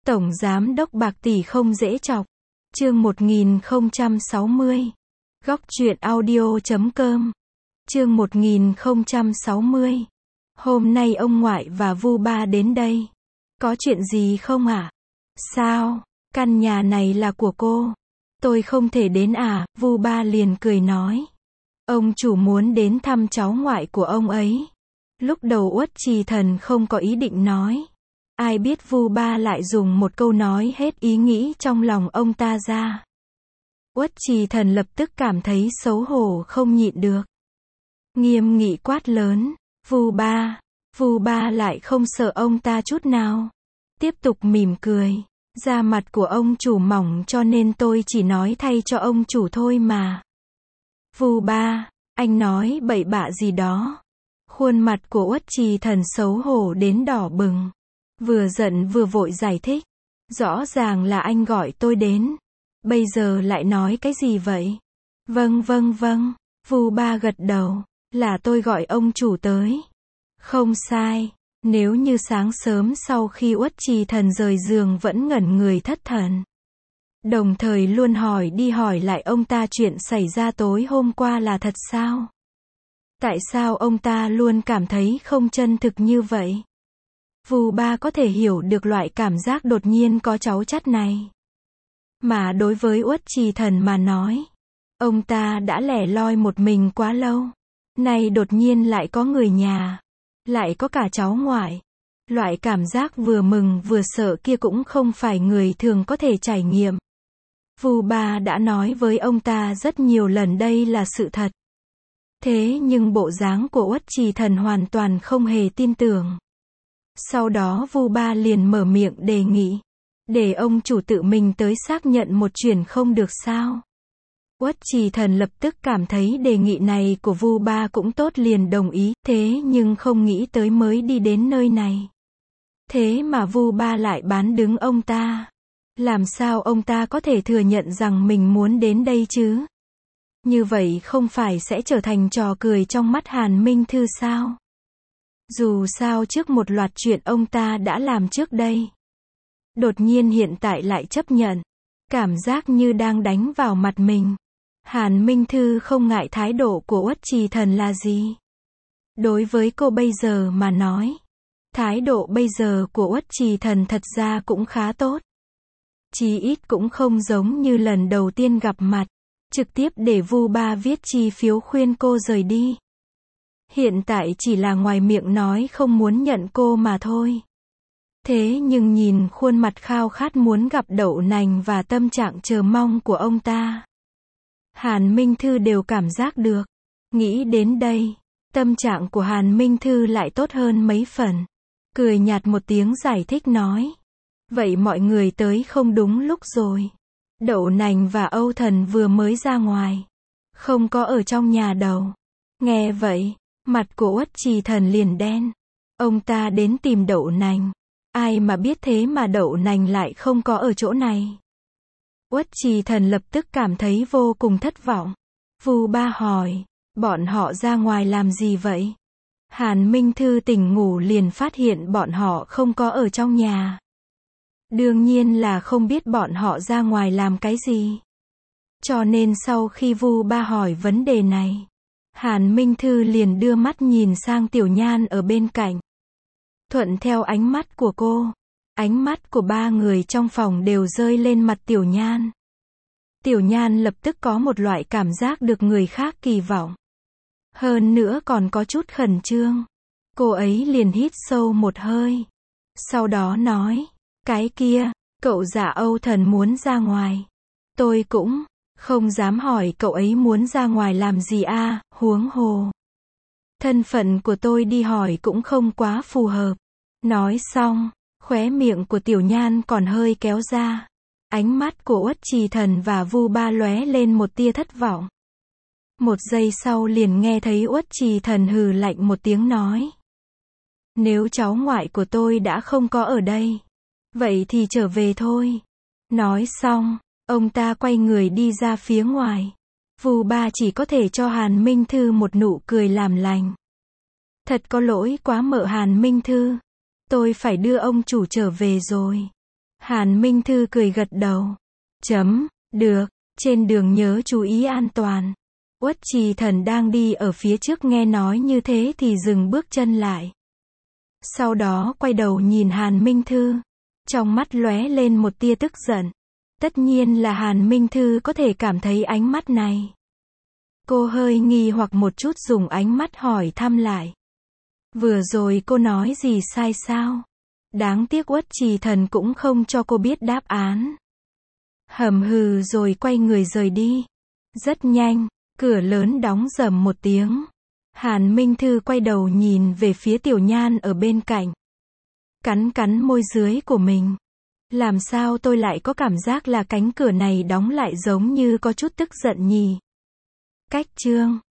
Tổng giám đốc bạc tỷ không dễ chọc. Chương 1060. Góc truyện audio.com. Chương 1060. Hôm nay ông ngoại và Vu Ba đến đây. Có chuyện gì không ạ? Sao? Căn nhà này là của cô. Tôi không thể đến à? Vu Ba liền cười nói. Ông chủ muốn đến thăm cháu ngoại của ông ấy. Lúc đầu Uất Trì Thần không có ý định nói. Ai biết Vu Ba lại dùng một câu nói hết ý nghĩ trong lòng ông ta ra. Uất Trì Thần lập tức cảm thấy xấu hổ không nhịn được. Nghiêm nghị quát lớn, Vu Ba. Vu Ba lại không sợ ông ta chút nào. Tiếp tục mỉm cười. Da mặt của ông chủ mỏng cho nên tôi chỉ nói thay cho ông chủ thôi mà. Vu Ba, anh nói bậy bạ gì đó. Khuôn mặt của Uất Trì Thần xấu hổ đến đỏ bừng. Vừa giận vừa vội giải thích. Rõ ràng là anh gọi tôi đến. Bây giờ lại nói cái gì vậy? Vâng. Vu Ba gật đầu. Là tôi gọi ông chủ tới. Không sai. Nếu như sáng sớm sau khi Uất Trì Thần rời giường vẫn ngẩn người thất thần. Đồng thời luôn hỏi đi hỏi lại ông ta chuyện xảy ra tối hôm qua là thật sao? Tại sao ông ta luôn cảm thấy không chân thực như vậy? Vu Ba có thể hiểu được loại cảm giác đột nhiên có cháu chắt này. Mà đối với Uất Trì Thần mà nói, ông ta đã lẻ loi một mình quá lâu. Nay đột nhiên lại có người nhà, lại có cả cháu ngoại. Loại cảm giác vừa mừng vừa sợ kia cũng không phải người thường có thể trải nghiệm. Vu Ba đã nói với ông ta rất nhiều lần đây là sự thật. Thế nhưng bộ dáng của Uất Trì Thần hoàn toàn không hề tin tưởng. Sau đó Vu Ba liền mở miệng đề nghị. Để ông chủ tự mình tới xác nhận một chuyện không được sao? Uất Trì Thần lập tức cảm thấy đề nghị này của Vu Ba cũng tốt liền đồng ý. Thế nhưng không nghĩ tới mới đi đến nơi này. Thế mà Vu Ba lại bán đứng ông ta. Làm sao ông ta có thể thừa nhận rằng mình muốn đến đây chứ? Như vậy không phải sẽ trở thành trò cười trong mắt Hàn Minh Thư sao? Dù sao trước một loạt chuyện ông ta đã làm trước đây. Đột nhiên hiện tại lại chấp nhận. Cảm giác như đang đánh vào mặt mình. Hàn Minh Thư không ngại thái độ của Uất Trì Thần là gì. Đối với cô bây giờ mà nói, thái độ bây giờ của Uất Trì Thần thật ra cũng khá tốt. Chí ít cũng không giống như lần đầu tiên gặp mặt. Trực tiếp để Vu Ba viết chi phiếu khuyên cô rời đi. Hiện tại chỉ là ngoài miệng nói không muốn nhận cô mà thôi. Thế nhưng nhìn khuôn mặt khao khát muốn gặp đậu nành và tâm trạng chờ mong của ông ta, Hàn Minh Thư đều cảm giác được. Nghĩ đến đây, tâm trạng của Hàn Minh Thư lại tốt hơn mấy phần. Cười nhạt một tiếng giải thích nói. Vậy mọi người tới không đúng lúc rồi. Đậu nành và Âu Thần vừa mới ra ngoài. Không có ở trong nhà đâu. Nghe vậy, mặt của Uất Trì Thần liền đen. Ông ta đến tìm đậu nành. Ai mà biết thế mà đậu nành lại không có ở chỗ này. Uất Trì Thần lập tức cảm thấy vô cùng thất vọng. Vu Ba hỏi, bọn họ ra ngoài làm gì vậy? Hàn Minh Thư tỉnh ngủ liền phát hiện bọn họ không có ở trong nhà. Đương nhiên là không biết bọn họ ra ngoài làm cái gì. Cho nên sau khi Vu Ba hỏi vấn đề này, Hàn Minh Thư liền đưa mắt nhìn sang Tiểu Nhan ở bên cạnh. Thuận theo ánh mắt của cô, ánh mắt của ba người trong phòng đều rơi lên mặt Tiểu Nhan. Tiểu Nhan lập tức có một loại cảm giác được người khác kỳ vọng. Hơn nữa còn có chút khẩn trương. Cô ấy liền hít sâu một hơi. Sau đó nói, cái kia, cậu giả Âu Thần muốn ra ngoài. Tôi cũng không dám hỏi cậu ấy muốn ra ngoài làm gì à, huống hồ. Thân phận của tôi đi hỏi cũng không quá phù hợp. Nói xong, khóe miệng của Tiểu Nhan còn hơi kéo ra. Ánh mắt của Uất Trì Thần và Vu Ba lóe lên một tia thất vọng. Một giây sau liền nghe thấy Uất Trì Thần hừ lạnh một tiếng nói. Nếu cháu ngoại của tôi đã không có ở đây, vậy thì trở về thôi. Nói xong, ông ta quay người đi ra phía ngoài. Vu Ba chỉ có thể cho Hàn Minh Thư một nụ cười làm lành. Thật có lỗi quá mợ Hàn Minh Thư. Tôi phải đưa ông chủ trở về rồi. Hàn Minh Thư cười gật đầu. Được, trên đường nhớ chú ý an toàn. Uất Trì Thần đang đi ở phía trước nghe nói như thế thì dừng bước chân lại. Sau đó quay đầu nhìn Hàn Minh Thư. Trong mắt lóe lên một tia tức giận. Tất nhiên là Hàn Minh Thư có thể cảm thấy ánh mắt này. Cô hơi nghi hoặc một chút dùng ánh mắt hỏi thăm lại. Vừa rồi cô nói gì sai sao? Đáng tiếc Uất Trì Thần cũng không cho cô biết đáp án. Hầm hừ rồi quay người rời đi. Rất nhanh, cửa lớn đóng rầm một tiếng. Hàn Minh Thư quay đầu nhìn về phía Tiểu Nhan ở bên cạnh. Cắn cắn môi dưới của mình. Làm sao tôi lại có cảm giác là cánh cửa này đóng lại giống như có chút tức giận nhỉ? Cách chương